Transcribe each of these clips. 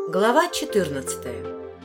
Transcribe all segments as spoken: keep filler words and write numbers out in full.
Глава четырнадцатая.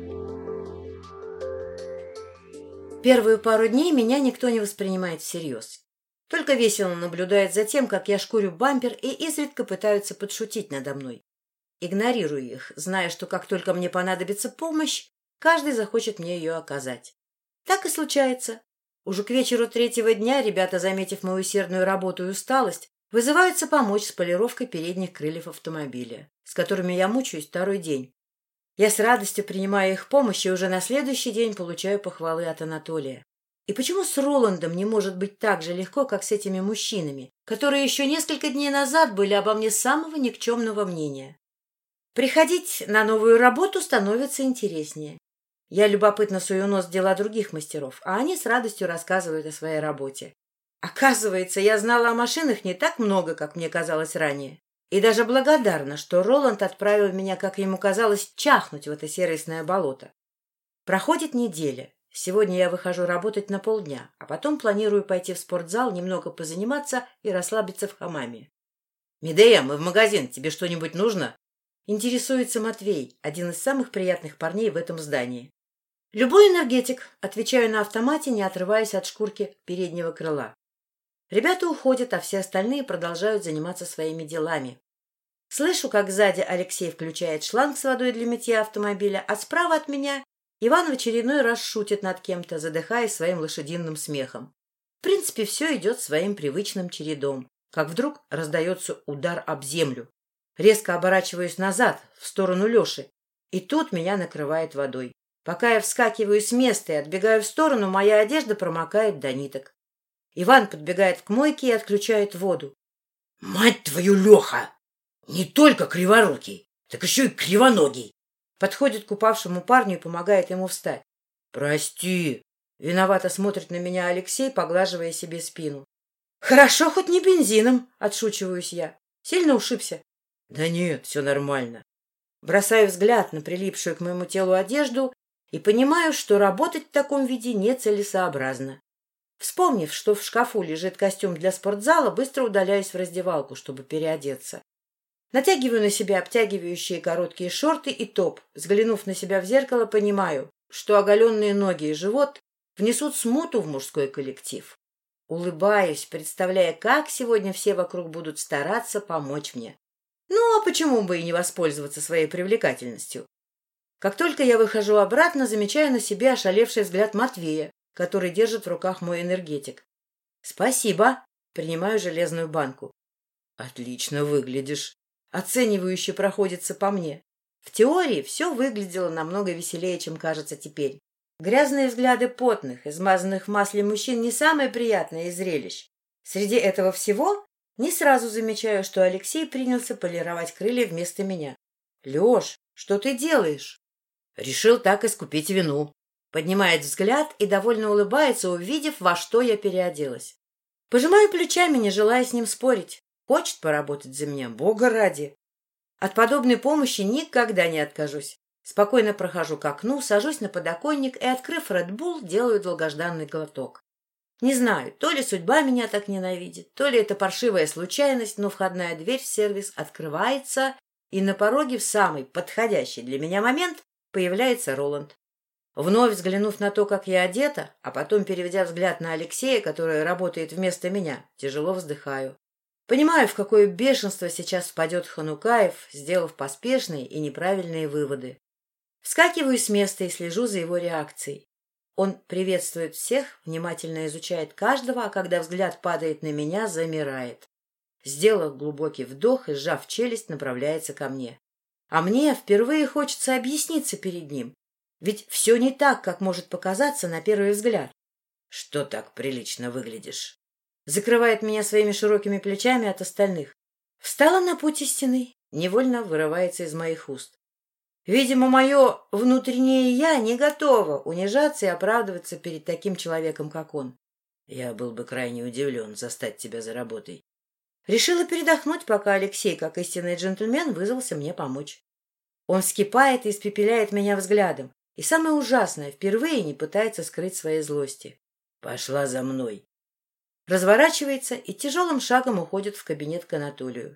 Первую пару дней меня никто не воспринимает всерьез. Только весело наблюдает за тем, как я шкурю бампер, и изредка пытаются подшутить надо мной. Игнорирую их, зная, что как только мне понадобится помощь, каждый захочет мне ее оказать. Так и случается. Уже к вечеру третьего дня ребята, заметив мою усердную работу и усталость, вызываются помочь с полировкой передних крыльев автомобиля, с которыми я мучаюсь второй день. Я с радостью принимаю их помощь и уже на следующий день получаю похвалы от Анатолия. И почему с Роландом не может быть так же легко, как с этими мужчинами, которые еще несколько дней назад были обо мне самого никчемного мнения? Приходить на новую работу становится интереснее. Я любопытно сую нос в дела других мастеров, а они с радостью рассказывают о своей работе. Оказывается, я знала о машинах не так много, как мне казалось ранее. И даже благодарна, что Роланд отправил меня, как ему казалось, чахнуть в это сервисное болото. Проходит неделя. Сегодня я выхожу работать на полдня, а потом планирую пойти в спортзал, немного позаниматься и расслабиться в хамаме. — Медея, мы в магазин. Тебе что-нибудь нужно? — интересуется Матвей, один из самых приятных парней в этом здании. — Любой энергетик, — отвечаю на автомате, не отрываясь от шкурки переднего крыла. Ребята уходят, а все остальные продолжают заниматься своими делами. Слышу, как сзади Алексей включает шланг с водой для мытья автомобиля, а справа от меня Иван в очередной раз шутит над кем-то, задыхаясь своим лошадиным смехом. В принципе, все идет своим привычным чередом, как вдруг раздается удар об землю. Резко оборачиваюсь назад, в сторону Леши, и тут меня накрывает водой. Пока я вскакиваю с места и отбегаю в сторону, моя одежда промокает до ниток. Иван подбегает к мойке и отключает воду. — Мать твою, Леха! Не только криворукий, так еще и кривоногий! Подходит к упавшему парню и помогает ему встать. — Прости! — виновато смотрит на меня Алексей, поглаживая себе спину. — Хорошо, хоть не бензином, — отшучиваюсь я. — Сильно ушибся? — Да нет, все нормально. Бросаю взгляд на прилипшую к моему телу одежду и понимаю, что работать в таком виде нецелесообразно. Вспомнив, что в шкафу лежит костюм для спортзала, быстро удаляюсь в раздевалку, чтобы переодеться. Натягиваю на себя обтягивающие короткие шорты и топ. Взглянув на себя в зеркало, понимаю, что оголенные ноги и живот внесут смуту в мужской коллектив. Улыбаюсь, представляя, как сегодня все вокруг будут стараться помочь мне. Ну, а почему бы и не воспользоваться своей привлекательностью? Как только я выхожу обратно, замечаю на себе ошалевший взгляд Матвея, который держит в руках мой энергетик. — Спасибо. Принимаю железную банку. — Отлично выглядишь. Оценивающе проходится по мне. В теории все выглядело намного веселее, чем кажется теперь. Грязные взгляды потных, измазанных в масле мужчин не самое приятное из зрелищ. Среди этого всего не сразу замечаю, что Алексей принялся полировать крылья вместо меня. — Леш, что ты делаешь? — Решил так искупить вину. Поднимает взгляд и довольно улыбается, увидев, во что я переоделась. Пожимаю плечами, не желая с ним спорить. Хочет поработать за меня, бога ради. От подобной помощи никогда не откажусь. Спокойно прохожу к окну, сажусь на подоконник и, открыв Red Bull, делаю долгожданный глоток. Не знаю, то ли судьба меня так ненавидит, то ли это паршивая случайность, но входная дверь в сервис открывается, и на пороге в самый подходящий для меня момент появляется Роланд. Вновь взглянув на то, как я одета, а потом переведя взгляд на Алексея, который работает вместо меня, тяжело вздыхаю. Понимаю, в какое бешенство сейчас впадет Ханукаев, сделав поспешные и неправильные выводы. Вскакиваю с места и слежу за его реакцией. Он приветствует всех, внимательно изучает каждого, а когда взгляд падает на меня, замирает. Сделав глубокий вдох и сжав челюсть, направляется ко мне. А мне впервые хочется объясниться перед ним. Ведь все не так, как может показаться на первый взгляд. — Что так прилично выглядишь? Закрывает меня своими широкими плечами от остальных. Встала на путь истины, невольно вырывается из моих уст. Видимо, мое внутреннее «я» не готово унижаться и оправдываться перед таким человеком, как он. Я был бы крайне удивлен застать тебя за работой. Решила передохнуть, пока Алексей, как истинный джентльмен, вызвался мне помочь. Он вскипает и испепеляет меня взглядом. И самое ужасное, впервые не пытается скрыть своей злости. Пошла за мной. Разворачивается и тяжелым шагом уходит в кабинет к Анатолию.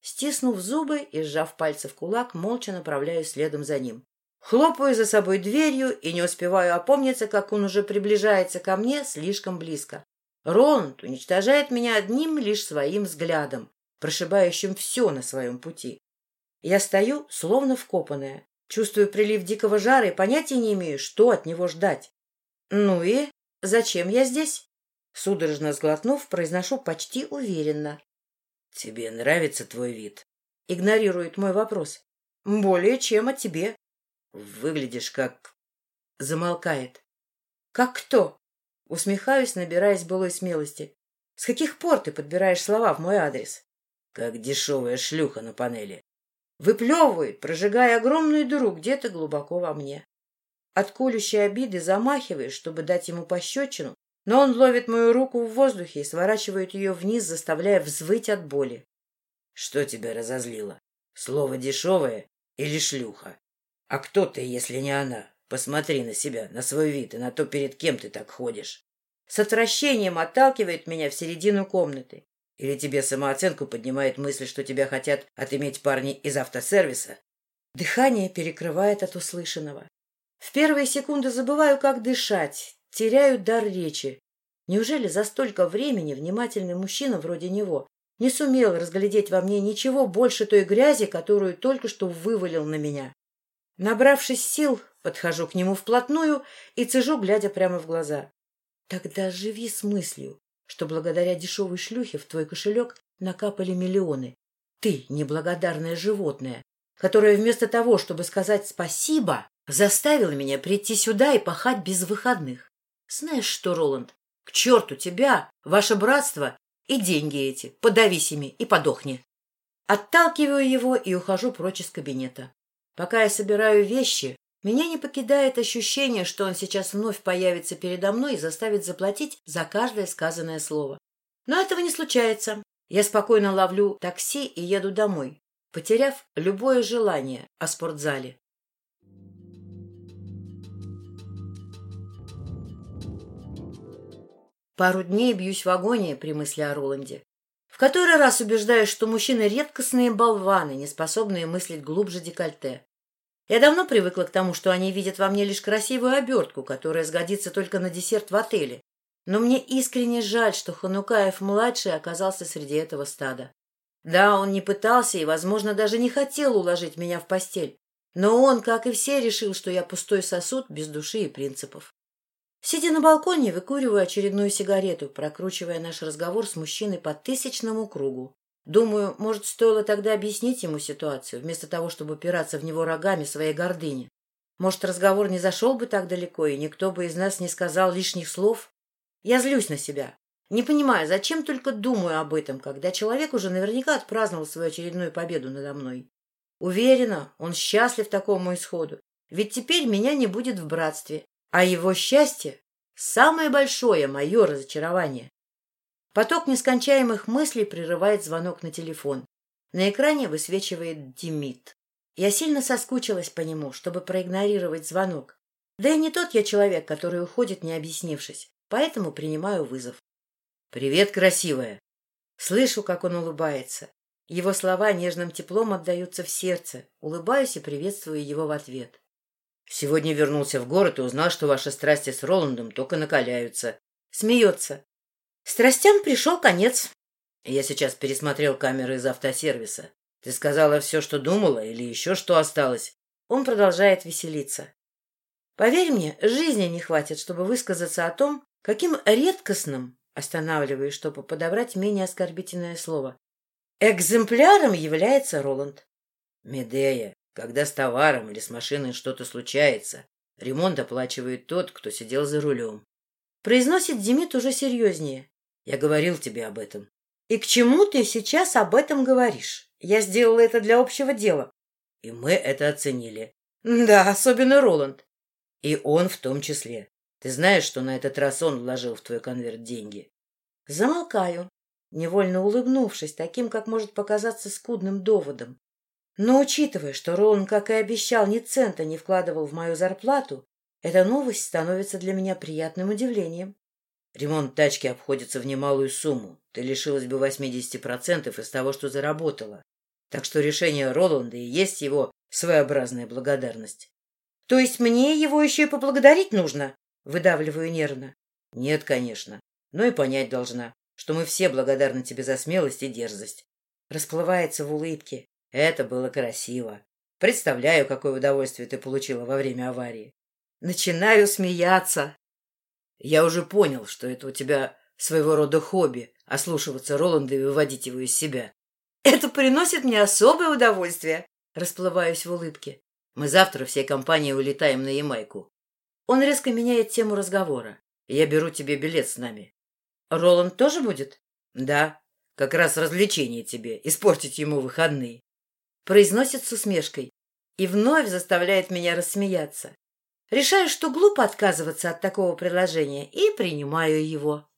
Стиснув зубы и сжав пальцы в кулак, молча направляюсь следом за ним. Хлопаю за собой дверью и не успеваю опомниться, как он уже приближается ко мне слишком близко. Роланд уничтожает меня одним лишь своим взглядом, прошибающим все на своем пути. Я стою, словно вкопанная, чувствую прилив дикого жара и понятия не имею, что от него ждать. «Ну и? Зачем я здесь?» Судорожно сглотнув, произношу почти уверенно. «Тебе нравится твой вид?» Игнорирует мой вопрос. «Более чем, а тебе?» «Выглядишь как...» Замолкает. «Как кто?» Усмехаюсь, набираясь былой смелости. «С каких пор ты подбираешь слова в мой адрес?» «Как дешевая шлюха на панели». Выплевывает, прожигая огромную дыру где-то глубоко во мне. От колющей обиды замахиваюсь, чтобы дать ему пощечину, но он ловит мою руку в воздухе и сворачивает ее вниз, заставляя взвыть от боли. «Что тебя разозлило? Слово «дешевое» или «шлюха»? А кто ты, если не она? Посмотри на себя, на свой вид и на то, перед кем ты так ходишь». С отвращением отталкивает меня в середину комнаты. Или тебе самооценку поднимает мысль, что тебя хотят отыметь парни из автосервиса? Дыхание перекрывает от услышанного. В первые секунды забываю, как дышать, теряю дар речи. Неужели за столько времени внимательный мужчина вроде него не сумел разглядеть во мне ничего больше той грязи, которую только что вывалил на меня? Набравшись сил, подхожу к нему вплотную и цежу, глядя прямо в глаза. Тогда живи с мыслью, что благодаря дешевой шлюхе в твой кошелек накапали миллионы. Ты неблагодарное животное, которое вместо того, чтобы сказать спасибо, заставило меня прийти сюда и пахать без выходных. Знаешь что, Роланд, к черту тебя, ваше братство и деньги эти. Подавись ими и подохни. Отталкиваю его и ухожу прочь из кабинета. Пока я собираю вещи, меня не покидает ощущение, что он сейчас вновь появится передо мной и заставит заплатить за каждое сказанное слово. Но этого не случается. Я спокойно ловлю такси и еду домой, потеряв любое желание о спортзале. Пару дней бьюсь в агонии при мысли о Роланде. В который раз убеждаюсь, что мужчины редкостные болваны, не способные мыслить глубже декольте. Я давно привыкла к тому, что они видят во мне лишь красивую обертку, которая сгодится только на десерт в отеле. Но мне искренне жаль, что Ханукаев-младший оказался среди этого стада. Да, он не пытался и, возможно, даже не хотел уложить меня в постель. Но он, как и все, решил, что я пустой сосуд без души и принципов. Сидя на балконе, выкуриваю очередную сигарету, прокручивая наш разговор с мужчиной по тысячному кругу. Думаю, может, стоило тогда объяснить ему ситуацию, вместо того, чтобы упираться в него рогами своей гордыни. Может, разговор не зашел бы так далеко, и никто бы из нас не сказал лишних слов? Я злюсь на себя. Не понимаю, зачем только думаю об этом, когда человек уже наверняка отпраздновал свою очередную победу надо мной. Уверена, он счастлив такому исходу, ведь теперь меня не будет в братстве, а его счастье — самое большое мое разочарование. Поток нескончаемых мыслей прерывает звонок на телефон. На экране высвечивает Демид. Я сильно соскучилась по нему, чтобы проигнорировать звонок. Да и не тот я человек, который уходит, не объяснившись, поэтому принимаю вызов. «Привет, красивая!» Слышу, как он улыбается. Его слова нежным теплом отдаются в сердце. Улыбаюсь и приветствую его в ответ. «Сегодня вернулся в город и узнал, что ваши страсти с Роландом только накаляются». Смеется. Страстям пришел конец. Я сейчас пересмотрел камеры из автосервиса. Ты сказала все, что думала, или еще что осталось? Он продолжает веселиться. Поверь мне, жизни не хватит, чтобы высказаться о том, каким редкостным, останавливаюсь, чтобы подобрать менее оскорбительное слово, экземпляром является Роланд. Медея, когда с товаром или с машиной что-то случается, ремонт оплачивает тот, кто сидел за рулем. Произносит Демид уже серьезнее. Я говорил тебе об этом. И к чему ты сейчас об этом говоришь? Я сделала это для общего дела. И мы это оценили. Да, особенно Роланд. И он в том числе. Ты знаешь, что на этот раз он вложил в твой конверт деньги? Замолкаю, невольно улыбнувшись таким, как может показаться скудным доводом. Но учитывая, что Роланд, как и обещал, ни цента не вкладывал в мою зарплату, эта новость становится для меня приятным удивлением. Ремонт тачки обходится в немалую сумму. Ты лишилась бы восьмидесяти процентов из того, что заработала. Так что решение Роланда и есть его своеобразная благодарность. — То есть мне его еще и поблагодарить нужно? — выдавливаю нервно. — Нет, конечно, но и понять должна, что мы все благодарны тебе за смелость и дерзость. Расплывается в улыбке. Это было красиво. Представляю, какое удовольствие ты получила во время аварии. Начинаю смеяться. Я уже понял, что это у тебя своего рода хобби — ослушиваться Роланда и выводить его из себя. Это приносит мне особое удовольствие. Расплываюсь в улыбке. Мы завтра всей компанией улетаем на Ямайку. Он резко меняет тему разговора. Я беру тебе билет с нами. Роланд тоже будет? Да, как раз развлечение тебе, испортить ему выходные. Произносит с усмешкой и вновь заставляет меня рассмеяться. Решаю, что глупо отказываться от такого предложения, и принимаю его.